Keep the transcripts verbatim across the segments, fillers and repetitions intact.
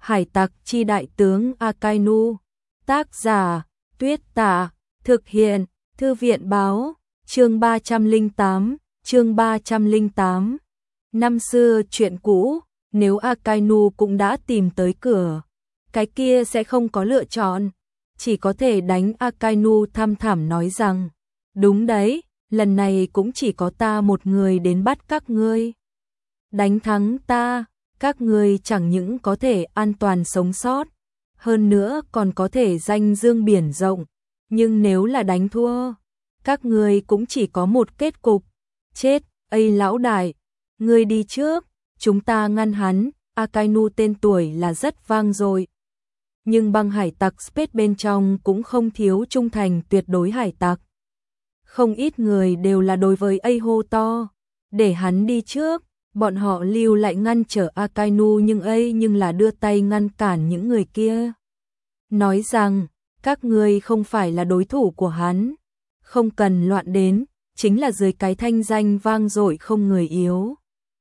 Hải tặc chi đại tướng Akainu. Tác giả Tuyết Tả. Thực hiện Thư viện báo. Chương ba trăm lẻ tám. Chương ba trăm lẻ tám. Năm xưa chuyện cũ, nếu Akainu cũng đã tìm tới cửa, cái kia sẽ không có lựa chọn, chỉ có thể đánh. Akainu thăm thẳm nói rằng, đúng đấy, lần này cũng chỉ có ta một người đến bắt các ngươi. Đánh thắng ta, các ngươi chẳng những có thể an toàn sống sót, hơn nữa còn có thể danh dương biển rộng, nhưng nếu là đánh thua, các ngươi cũng chỉ có một kết cục, chết. Ây lão đại, ngươi đi trước, chúng ta ngăn hắn. Akainu tên tuổi là rất vang dội, nhưng băng hải tặc Space bên trong cũng không thiếu trung thành tuyệt đối hải tặc. Không ít người đều là đối với A hô to, để hắn đi trước, bọn họ lưu lại ngăn trở Akainu, nhưng A nhưng là đưa tay ngăn cản những người kia. Nói rằng, các ngươi không phải là đối thủ của hắn, không cần loạn đến, chính là dưới cái thanh danh vang dội không người yếu.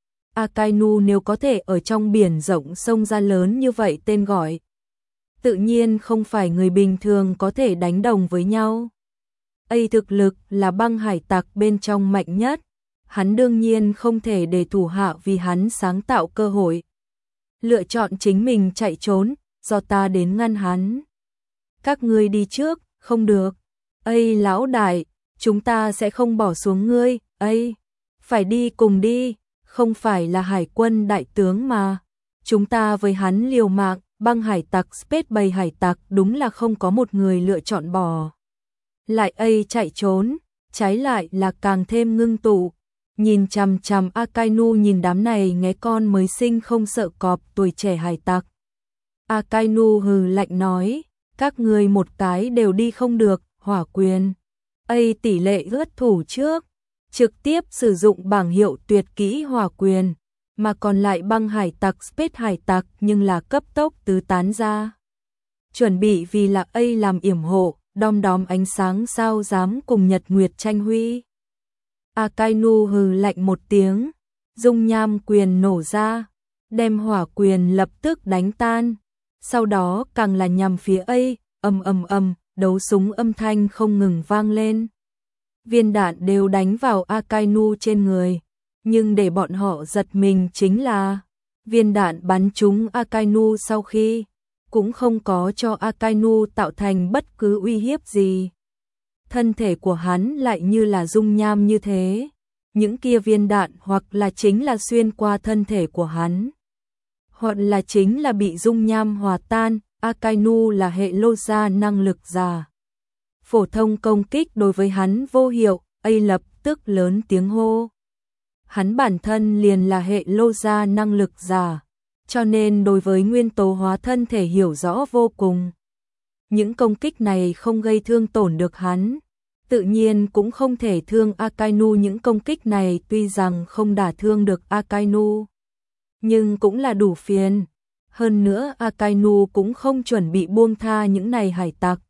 Akainu nếu có thể ở trong biển rộng sông ra lớn như vậy tên gọi, tự nhiên không phải người bình thường có thể đánh đồng với nhau. A thực lực là băng hải tặc bên trong mạnh nhất, hắn đương nhiên không thể để thủ hạ vì hắn sáng tạo cơ hội, lựa chọn chính mình chạy trốn, do ta đến ngăn hắn. Các ngươi đi trước, không được. A lão đại, chúng ta sẽ không bỏ xuống ngươi. A, phải đi cùng đi, không phải là hải quân đại tướng mà, chúng ta với hắn liều mạng. Băng hải tặc Space bầy hải tặc đúng là không có một người lựa chọn bỏ lại A chạy trốn, trái lại là càng thêm ngưng tụ, nhìn chằm chằm Akainu, nhìn đám này nghé con mới sinh không sợ cọp tuổi trẻ hải tặc. Akainu hừ lạnh nói, các ngươi một cái đều đi không được. Hỏa quyền. A tỷ lệ ướt thủ trước, trực tiếp sử dụng bảng hiệu tuyệt kỹ hỏa quyền, mà còn lại băng hải tặc Space hải tặc nhưng là cấp tốc tứ tán ra, chuẩn bị vì là A làm yểm hộ, đom đóm ánh sáng sao dám cùng nhật nguyệt tranh huy. Akainu hừ lạnh một tiếng, dung nham quyền nổ ra, đem hỏa quyền lập tức đánh tan, sau đó càng là nhằm phía A. Ầm ầm ầm, đấu súng âm thanh không ngừng vang lên, viên đạn đều đánh vào Akainu trên người. Nhưng để bọn họ giật mình chính là, viên đạn bắn trúng Akainu sau khi, cũng không có cho Akainu tạo thành bất cứ uy hiếp gì. Thân thể của hắn lại như là dung nham như thế, những kia viên đạn hoặc là chính là xuyên qua thân thể của hắn, hoặc là chính là bị dung nham hòa tan. Akainu là hệ lô gia năng lực giả, phổ thông công kích đối với hắn vô hiệu. A lập tức lớn tiếng hô. Hắn bản thân liền là hệ lô gia năng lực giả, cho nên đối với nguyên tố hóa thân thể hiểu rõ vô cùng. Những công kích này không gây thương tổn được hắn, tự nhiên cũng không thể thương Akainu. Những công kích này tuy rằng không đả thương được Akainu, nhưng cũng là đủ phiền. Hơn nữa Akainu cũng không chuẩn bị buông tha những này hải tặc.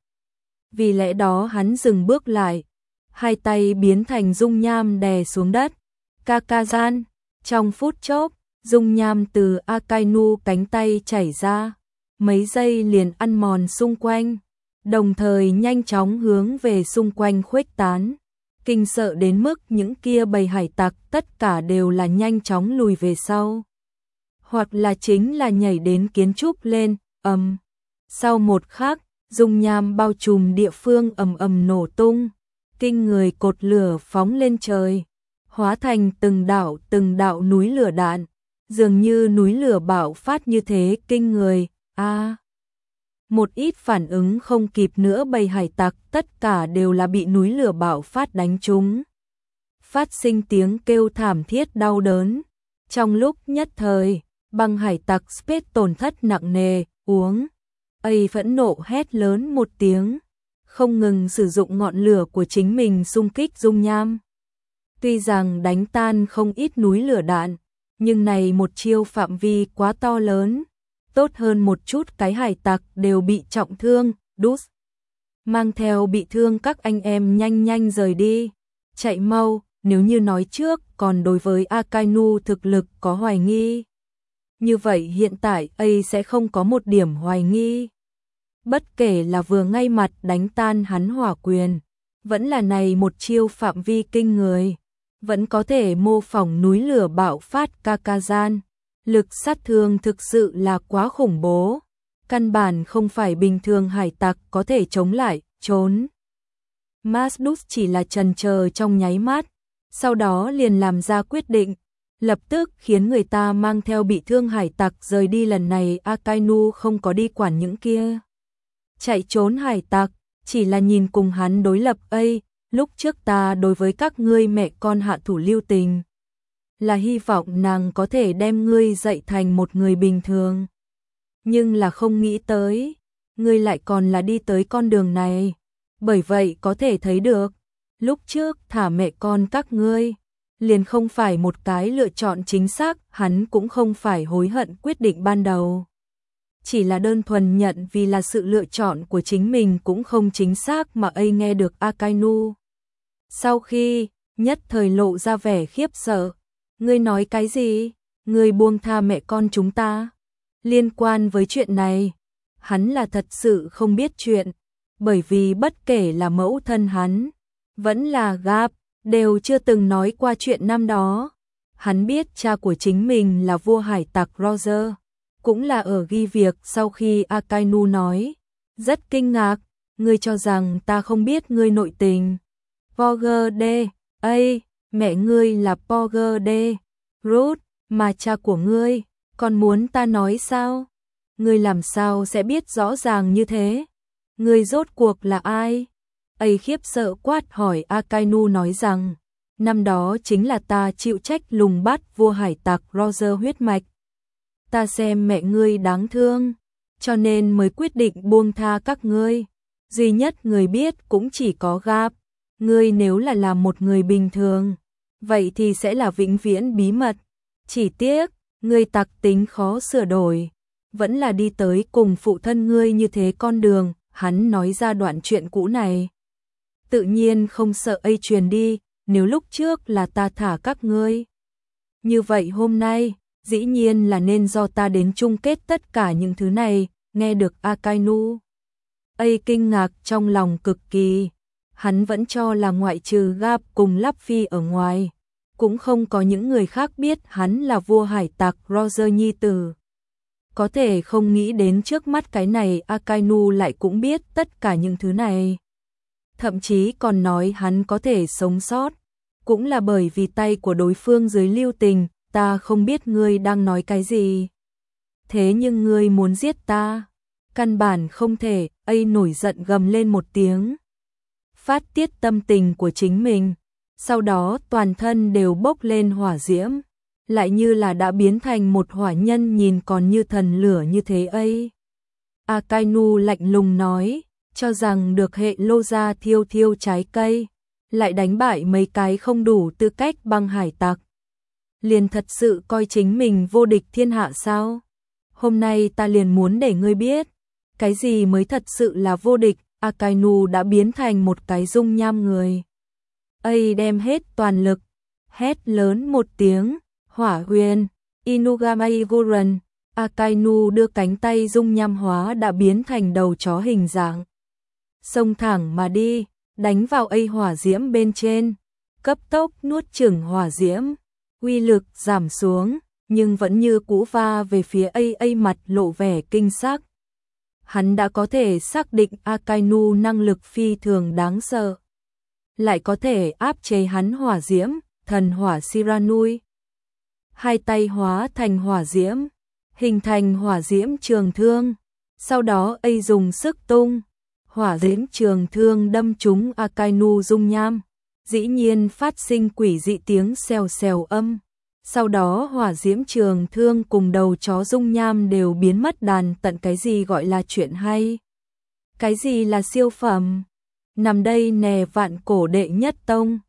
Vì lẽ đó hắn dừng bước lại, hai tay biến thành dung nham đè xuống đất. Kakazan, trong phút chốc, dung nham từ Akainu cánh tay chảy ra, mấy giây liền ăn mòn xung quanh, đồng thời nhanh chóng hướng về xung quanh khuếch tán, kinh sợ đến mức những kia bầy hải tặc tất cả đều là nhanh chóng lùi về sau, hoặc là chính là nhảy đến kiến trúc lên. Ầm, sau một khắc, dung nham bao trùm địa phương ầm ầm nổ tung, kinh người cột lửa phóng lên trời, hóa thành từng đạo từng đạo núi lửa đạn, dường như núi lửa bạo phát như thế kinh người. A, à, một ít phản ứng không kịp nữa bầy hải tặc tất cả đều là bị núi lửa bạo phát đánh trúng, phát sinh tiếng kêu thảm thiết đau đớn. Trong lúc nhất thời, băng hải tặc Space tổn thất nặng nề. Uống. A phẫn nộ hét lớn một tiếng, không ngừng sử dụng ngọn lửa của chính mình xung kích dung nham. Tuy rằng đánh tan không ít núi lửa đạn, nhưng này một chiêu phạm vi quá to lớn, tốt hơn một chút cái hải tặc đều bị trọng thương. Đút, mang theo bị thương các anh em nhanh nhanh rời đi, chạy mau. Nếu như nói trước còn đối với Akainu thực lực có hoài nghi, Như vậy hiện tại ấy sẽ không có một điểm hoài nghi. Bất kể là vừa ngay mặt đánh tan hắn hỏa quyền, vẫn là này một chiêu phạm vi kinh người, vẫn có thể mô phỏng núi lửa bạo phát Kakazan. Lực sát thương thực sự là quá khủng bố, căn bản không phải bình thường hải tặc có thể chống lại, trốn. Masdus chỉ là chần chờ trong nháy mắt, sau đó liền làm ra quyết định, lập tức khiến người ta mang theo bị thương hải tặc rời đi. Lần này Akainu không có đi quản những kia chạy trốn hải tặc, chỉ là nhìn cùng hắn đối lập. Ây, lúc trước ta đối với các ngươi mẹ con hạ thủ lưu tình, là hy vọng nàng có thể đem ngươi dạy thành một người bình thường. Nhưng là không nghĩ tới, ngươi lại còn là đi tới con đường này. Bởi vậy có thể thấy được, lúc trước thả mẹ con các ngươi, liền không phải một cái lựa chọn chính xác, hắn cũng không phải hối hận quyết định ban đầu. Chỉ là đơn thuần nhận vì là sự lựa chọn của chính mình cũng không chính xác mà ấy nghe được Akainu. Sau khi, nhất thời lộ ra vẻ khiếp sợ. Ngươi nói cái gì? Ngươi buông tha mẹ con chúng ta? Liên quan với chuyện này, hắn là thật sự không biết chuyện, bởi vì bất kể là mẫu thân hắn, vẫn là Gap, đều chưa từng nói qua chuyện năm đó. Hắn biết cha của chính mình là vua hải tặc Roger, cũng là ở ghi việc sau khi Akainu nói. Rất kinh ngạc, ngươi cho rằng ta không biết ngươi nội tình. Porger D, ây, mẹ ngươi là Porger D, Ruth, mà cha của ngươi, còn muốn ta nói sao? Ngươi làm sao sẽ biết rõ ràng như thế? Ngươi rốt cuộc là ai? Ấy khiếp sợ quát hỏi. Akainu nói rằng, năm đó chính là ta chịu trách lùng bắt vua hải tặc Roger huyết mạch. Ta xem mẹ ngươi đáng thương, cho nên mới quyết định buông tha các ngươi. Duy nhất người biết cũng chỉ có Gap. Ngươi nếu là làm một người bình thường, vậy thì sẽ là vĩnh viễn bí mật. Chỉ tiếc, ngươi tặc tính khó sửa đổi, vẫn là đi tới cùng phụ thân ngươi như thế con đường. Hắn nói ra đoạn chuyện cũ này, tự nhiên không sợ ấy truyền đi. Nếu lúc trước là ta thả các ngươi, như vậy hôm nay, dĩ nhiên là nên do ta đến chung kết tất cả những thứ này. Nghe được Akainu, ấy kinh ngạc trong lòng cực kỳ. Hắn vẫn cho là ngoại trừ Gap cùng Luffy ở ngoài, cũng không có những người khác biết hắn là vua hải tặc Roger nhi tử. Có thể không nghĩ đến trước mắt cái này Akainu lại cũng biết tất cả những thứ này. Thậm chí còn nói hắn có thể sống sót, cũng là bởi vì tay của đối phương dưới lưu tình. Ta không biết ngươi đang nói cái gì. Thế nhưng ngươi muốn giết ta, căn bản không thể. Ấy nổi giận gầm lên một tiếng, phát tiết tâm tình của chính mình, sau đó toàn thân đều bốc lên hỏa diễm, lại như là đã biến thành một hỏa nhân nhìn còn như thần lửa như thế ấy. Akainu lạnh lùng nói, cho rằng được hệ lô ra thiêu thiêu trái cây, lại đánh bại mấy cái không đủ tư cách băng hải tặc, liền thật sự coi chính mình vô địch thiên hạ sao? Hôm nay ta liền muốn để ngươi biết, cái gì mới thật sự là vô địch. Akainu đã biến thành một cái dung nham người. Ấy đem hết toàn lực, hét lớn một tiếng, hỏa huyền, Inugamai Goran. Akainu đưa cánh tay dung nham hóa đã biến thành đầu chó hình dạng, xông thẳng mà đi, đánh vào ấy hỏa diễm bên trên, cấp tốc nuốt chửng hỏa diễm, uy lực giảm xuống, nhưng vẫn như cũ va về phía ấy ấy mặt lộ vẻ kinh sắc. Hắn đã có thể xác định Akainu năng lực phi thường đáng sợ, lại có thể áp chế hắn hỏa diễm, thần hỏa Shiranui. Hai tay hóa thành hỏa diễm, hình thành hỏa diễm trường thương, sau đó ấy dùng sức tung, hỏa diễm trường thương đâm trúng Akainu dung nham, dĩ nhiên phát sinh quỷ dị tiếng xèo xèo âm. Sau đó hỏa diễm trường thương cùng đầu chó dung nham đều biến mất đàn tận. Cái gì gọi là chuyện hay? Cái gì là siêu phẩm? Nằm đây nè vạn cổ đệ nhất tông.